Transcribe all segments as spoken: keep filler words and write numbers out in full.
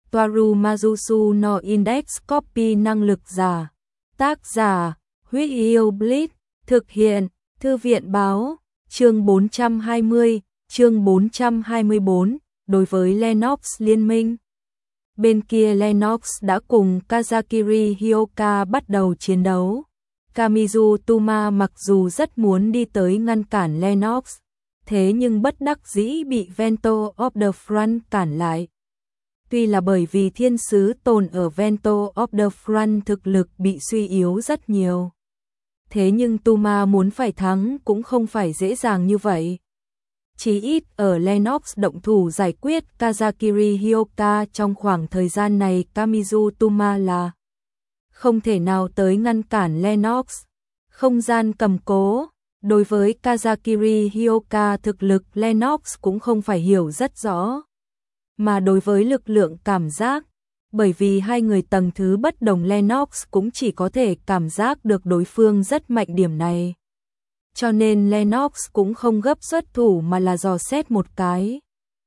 Toaru Majusu no Index Copy năng lực giả. Tác giả, Huyết Yêu Blitz, thực hiện, Thư viện báo, chương bốn trăm hai mươi, chương bốn trăm hai mươi tư, đối với Lennox Liên minh. Bên kia Lennox đã cùng Kazakiri Hyoka bắt đầu chiến đấu. Kamizu Tuma mặc dù rất muốn đi tới ngăn cản Lennox, thế nhưng bất đắc dĩ bị Vento of the Front cản lại. Tuy là bởi vì thiên sứ tồn ở Vento of the Front thực lực bị suy yếu rất nhiều. Thế nhưng Tuma muốn phải thắng cũng không phải dễ dàng như vậy. Chỉ ít ở Lennox động thủ giải quyết Kazakiri Hyoka trong khoảng thời gian này, Kamizu Tuma là không thể nào tới ngăn cản Lennox. Không gian cầm cố. Đối với Kazakiri Hyoka thực lực Lennox cũng không phải hiểu rất rõ. Mà đối với lực lượng cảm giác, bởi vì hai người tầng thứ bất đồng, Lennox cũng chỉ có thể cảm giác được đối phương rất mạnh điểm này. Cho nên Lennox cũng không gấp xuất thủ mà là dò xét một cái.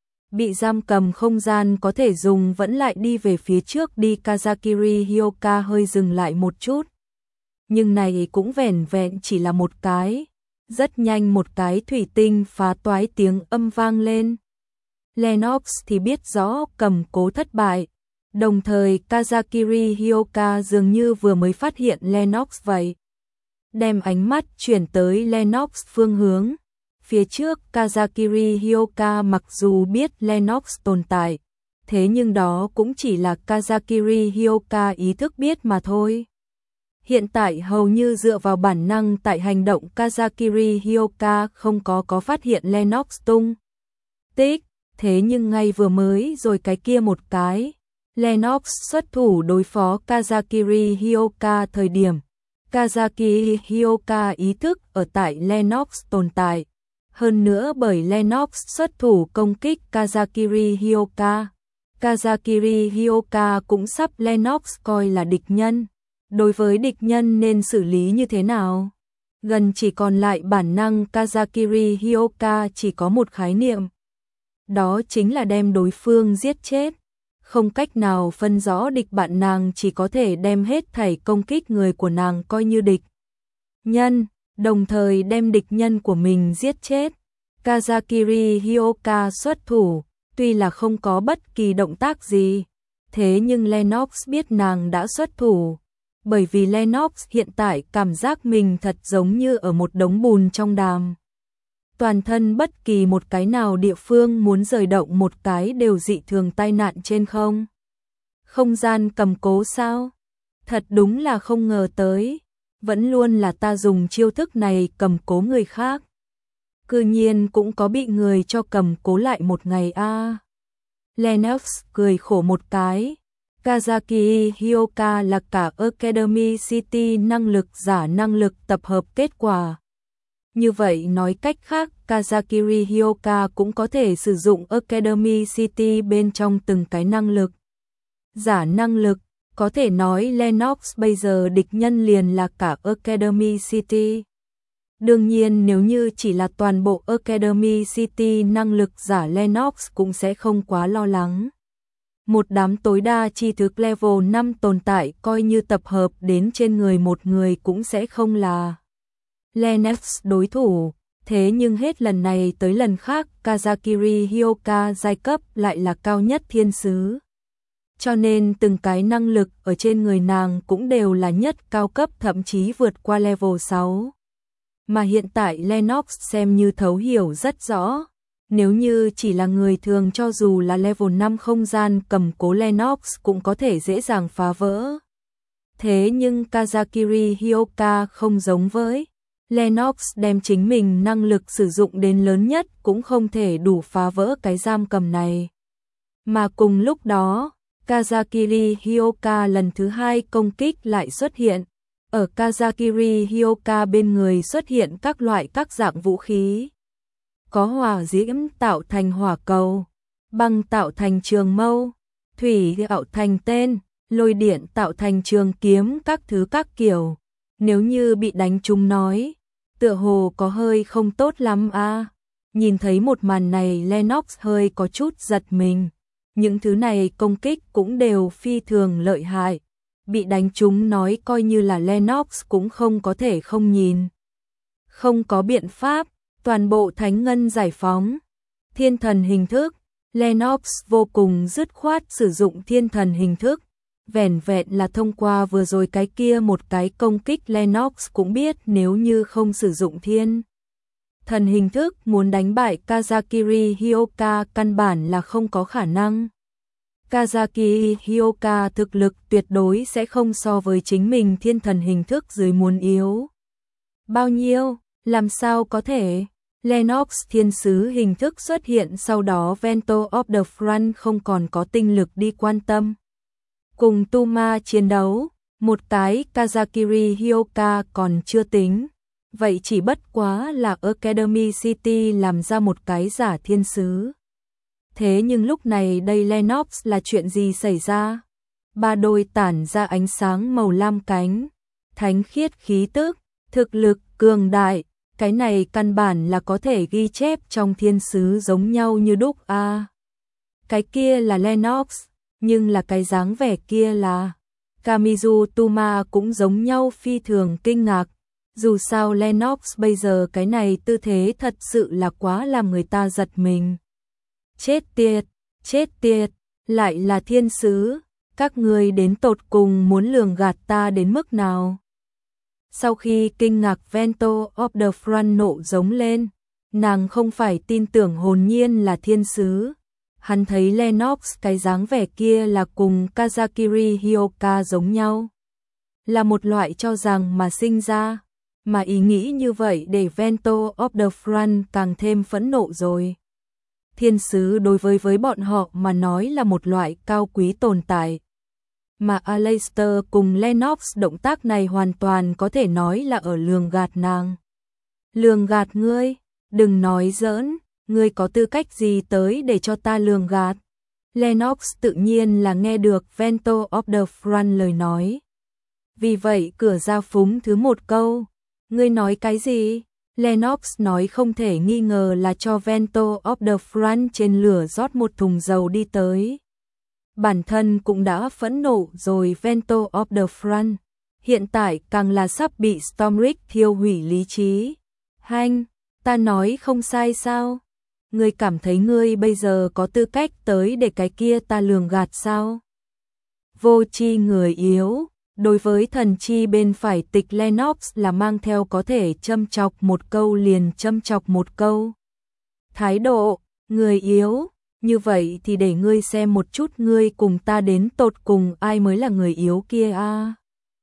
Bị giam cầm không gian có thể dùng vẫn lại đi về phía trước đi. Kazakiri Hyoka hơi dừng lại một chút. Nhưng này cũng vẻn vẹn chỉ là một cái. Rất nhanh một cái thủy tinh phá toái tiếng âm vang lên. Lennox thì biết rõ cầm cố thất bại. Đồng thời Kazakiri Hyoka dường như vừa mới phát hiện Lennox vậy. Đem ánh mắt chuyển tới Lennox phương hướng. Phía trước Kazakiri Hyoka mặc dù biết Lennox tồn tại, thế nhưng đó cũng chỉ là Kazakiri Hyoka ý thức biết mà thôi. Hiện tại hầu như dựa vào bản năng tại hành động, Kazakiri Hyoka không có có phát hiện Lennox tung tích. Thế nhưng ngay vừa mới rồi cái kia một cái, Lennox xuất thủ đối phó Kazakiri Hyoka thời điểm, Kazakiri Hyoka ý thức ở tại Lennox tồn tại. Hơn nữa bởi Lennox xuất thủ công kích Kazakiri Hyoka, Kazakiri Hyoka cũng sắp Lennox coi là địch nhân. Đối với địch nhân nên xử lý như thế nào? Gần chỉ còn lại bản năng, Kazakiri Hyoka chỉ có một khái niệm. Đó chính là đem đối phương giết chết. Không cách nào phân rõ địch bạn, nàng chỉ có thể đem hết thảy công kích người của nàng coi như địch nhân, đồng thời đem địch nhân của mình giết chết. Kazakiri Hyoka xuất thủ, tuy là không có bất kỳ động tác gì, thế nhưng Lennox biết nàng đã xuất thủ. Bởi vì Lennox hiện tại cảm giác mình thật giống như ở một đống bùn trong đàm. Toàn thân bất kỳ một cái nào địa phương muốn rời động một cái đều dị thường tai nạn trên không. Không gian cầm cố sao? Thật đúng là không ngờ tới. Vẫn luôn là ta dùng chiêu thức này cầm cố người khác. Cư nhiên cũng có bị người cho cầm cố lại một ngày a. À. Lennox cười khổ một cái. Kazakiri Hyoka là cả Academy City năng lực giả năng lực tập hợp kết quả. Như vậy nói cách khác, Kazakiri Hyoka cũng có thể sử dụng Academy City bên trong từng cái năng lực. Giả năng lực, có thể nói Lennox bây giờ địch nhân liền là cả Academy City. Đương nhiên nếu như chỉ là toàn bộ Academy City năng lực giả, Lennox cũng sẽ không quá lo lắng. Một đám tối đa chi thức level năm tồn tại coi như tập hợp đến trên người một người cũng sẽ không là Lennox đối thủ. Thế nhưng hết lần này tới lần khác, Kazakiri Hyoka giai cấp lại là cao nhất thiên sứ. Cho nên từng cái năng lực ở trên người nàng cũng đều là nhất cao cấp, thậm chí vượt qua level sáu. Mà hiện tại Lennox xem như thấu hiểu rất rõ. Nếu như chỉ là người thường, cho dù là level năm không gian cầm cố, Lennox cũng có thể dễ dàng phá vỡ. Thế nhưng Kazakiri Hyoka không giống với Lennox, đem chính mình năng lực sử dụng đến lớn nhất cũng không thể đủ phá vỡ cái giam cầm này. Mà cùng lúc đó, Kazakiri Hyoka lần thứ hai công kích lại xuất hiện. Ở Kazakiri Hyoka bên người xuất hiện các loại các dạng vũ khí. Có hỏa diễm tạo thành hỏa cầu, băng tạo thành trường mâu, thủy tạo thành tên, lôi điện tạo thành trường kiếm, các thứ các kiểu. Nếu như bị đánh trúng nói, tựa hồ có hơi không tốt lắm a. À. Nhìn thấy một màn này, Lennox hơi có chút giật mình. Những thứ này công kích cũng đều phi thường lợi hại. Bị đánh trúng nói coi như là Lennox cũng không có thể không nhìn. Không có biện pháp, toàn bộ thánh ngân giải phóng. Thiên thần hình thức, Lennox vô cùng dứt khoát sử dụng thiên thần hình thức. Vẻn vẹn là thông qua vừa rồi cái kia một cái công kích Lennox cũng biết nếu như không sử dụng thiên thần hình thức muốn đánh bại Kazakiri Hyoka căn bản là không có khả năng. Kazaki Hyoka thực lực tuyệt đối sẽ không so với chính mình thiên thần hình thức dưới muốn yếu. Bao nhiêu, làm sao có thể? Lennox thiên sứ hình thức xuất hiện sau đó Vento of the Front không còn có tinh lực đi quan tâm. Cùng Tuma chiến đấu, một cái Kazakiri Hyoka còn chưa tính. Vậy chỉ bất quá là Academy City làm ra một cái giả thiên sứ. Thế nhưng lúc này đây Lennox là chuyện gì xảy ra? Ba đôi tản ra ánh sáng màu lam cánh, thánh khiết khí tức, thực lực cường đại, cái này căn bản là có thể ghi chép trong thiên sứ giống nhau như đúc a. À, cái kia là Lennox, nhưng là cái dáng vẻ kia là Kamizu Tuma cũng giống nhau phi thường kinh ngạc. Dù sao Lennox bây giờ cái này tư thế thật sự là quá làm người ta giật mình. Chết tiệt, chết tiệt, lại là thiên sứ, các người đến tột cùng muốn lường gạt ta đến mức nào? Sau khi kinh ngạc Vento of the Front nộ giống lên, nàng không phải tin tưởng hồn nhiên là thiên sứ. Hắn thấy Lennox cái dáng vẻ kia là cùng Kazakiri Hyoka giống nhau. Là một loại cho rằng mà sinh ra, mà ý nghĩ như vậy để Vento of the Front càng thêm phẫn nộ rồi. Thiên sứ đối với với bọn họ mà nói là một loại cao quý tồn tại. Mà Aleister cùng Lennox động tác này hoàn toàn có thể nói là ở lường gạt nàng. Lường gạt ngươi, đừng nói giỡn, ngươi có tư cách gì tới để cho ta lường gạt. Lennox tự nhiên là nghe được Vento of the Front lời nói. Vì vậy cửa ra phúng thứ một câu, ngươi nói cái gì? Lennox nói không thể nghi ngờ là cho Vento of the Front trên lửa rót một thùng dầu đi tới. Bản thân cũng đã phẫn nộ rồi Vento of the Front, hiện tại càng là sắp bị Stormrick thiêu hủy lý trí. Hanh, ta nói không sai sao? Ngươi cảm thấy ngươi bây giờ có tư cách tới để cái kia ta lường gạt sao? Vô tri người yếu. Đối với thần chi bên phải tịch Lennox là mang theo có thể châm chọc một câu liền châm chọc một câu. Thái độ, người yếu, như vậy thì để ngươi xem một chút ngươi cùng ta đến tột cùng ai mới là người yếu kia a. À.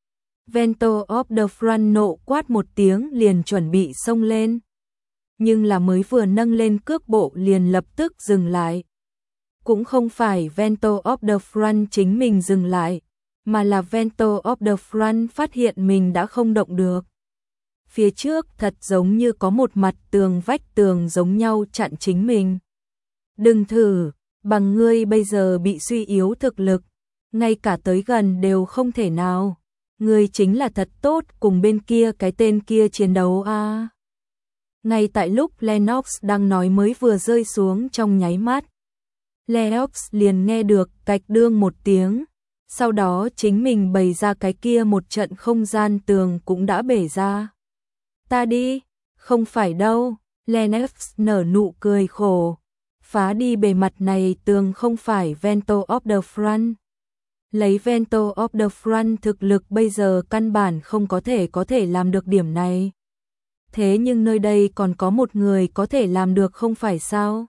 Vento of the Front nộ quát một tiếng liền chuẩn bị xông lên. Nhưng là mới vừa nâng lên cước bộ liền lập tức dừng lại. Cũng không phải Vento of the Front chính mình dừng lại, mà là Vento of the Front phát hiện mình đã không động được. Phía trước thật giống như có một mặt tường vách tường giống nhau chặn chính mình. Đừng thử, bằng ngươi bây giờ bị suy yếu thực lực, ngay cả tới gần đều không thể nào. Ngươi chính là thật tốt cùng bên kia cái tên kia chiến đấu a. À. Ngay tại lúc Lennox đang nói mới vừa rơi xuống trong nháy mắt, Lennox liền nghe được cạch đương một tiếng. Sau đó chính mình bày ra cái kia một trận không gian tường cũng đã bể ra. Ta đi, không phải đâu, Lennox nở nụ cười khổ. Phá đi bề mặt này tường không phải Vento of the Front. Lấy Vento of the Front thực lực bây giờ căn bản không có thể có thể làm được điểm này. Thế nhưng nơi đây còn có một người có thể làm được không phải sao?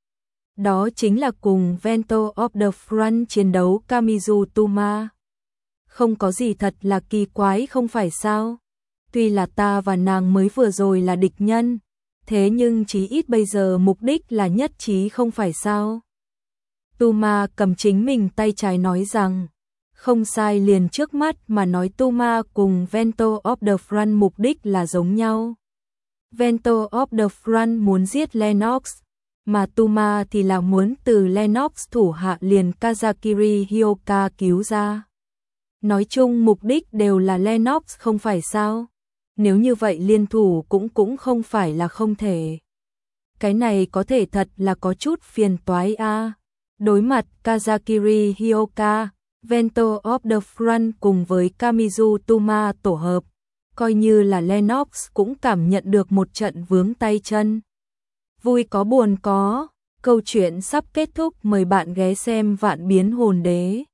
Đó chính là cùng Vento of the Front chiến đấu Kamizu Tuma. Không có gì thật là kỳ quái không phải sao? Tuy là ta và nàng mới vừa rồi là địch nhân, thế nhưng chí ít bây giờ mục đích là nhất trí không phải sao? Tuma cầm chính mình tay trái nói rằng, không sai liền trước mắt mà nói Tuma cùng Vento of the Front mục đích là giống nhau. Vento of the Front muốn giết Lennox, mà Tuma thì là muốn từ Lennox thủ hạ liền Kazakiri Hyoka cứu ra. Nói chung mục đích đều là Lennox không phải sao? Nếu như vậy liên thủ cũng cũng không phải là không thể. Cái này có thể thật là có chút phiền toái a. Đối mặt Kazakiri Hyoka, Vento of the Front cùng với Kamizu Tuma tổ hợp, coi như là Lennox cũng cảm nhận được một trận vướng tay chân. Vui có buồn có, câu chuyện sắp kết thúc, mời bạn ghé xem Vạn Biến Hồn Đế.